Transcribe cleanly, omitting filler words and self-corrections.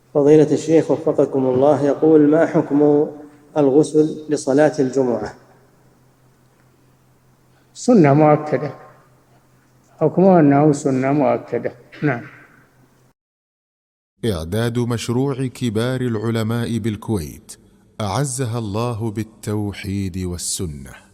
فضيلة الشيخ وفقكم الله، يقول: ما حكم الغسل لصلاة الجمعة؟ سنة مؤكدة، حكمه أنه سنة مؤكدة. نعم. إعداد مشروع كبار العلماء بالكويت أعزها الله بالتوحيد والسنة.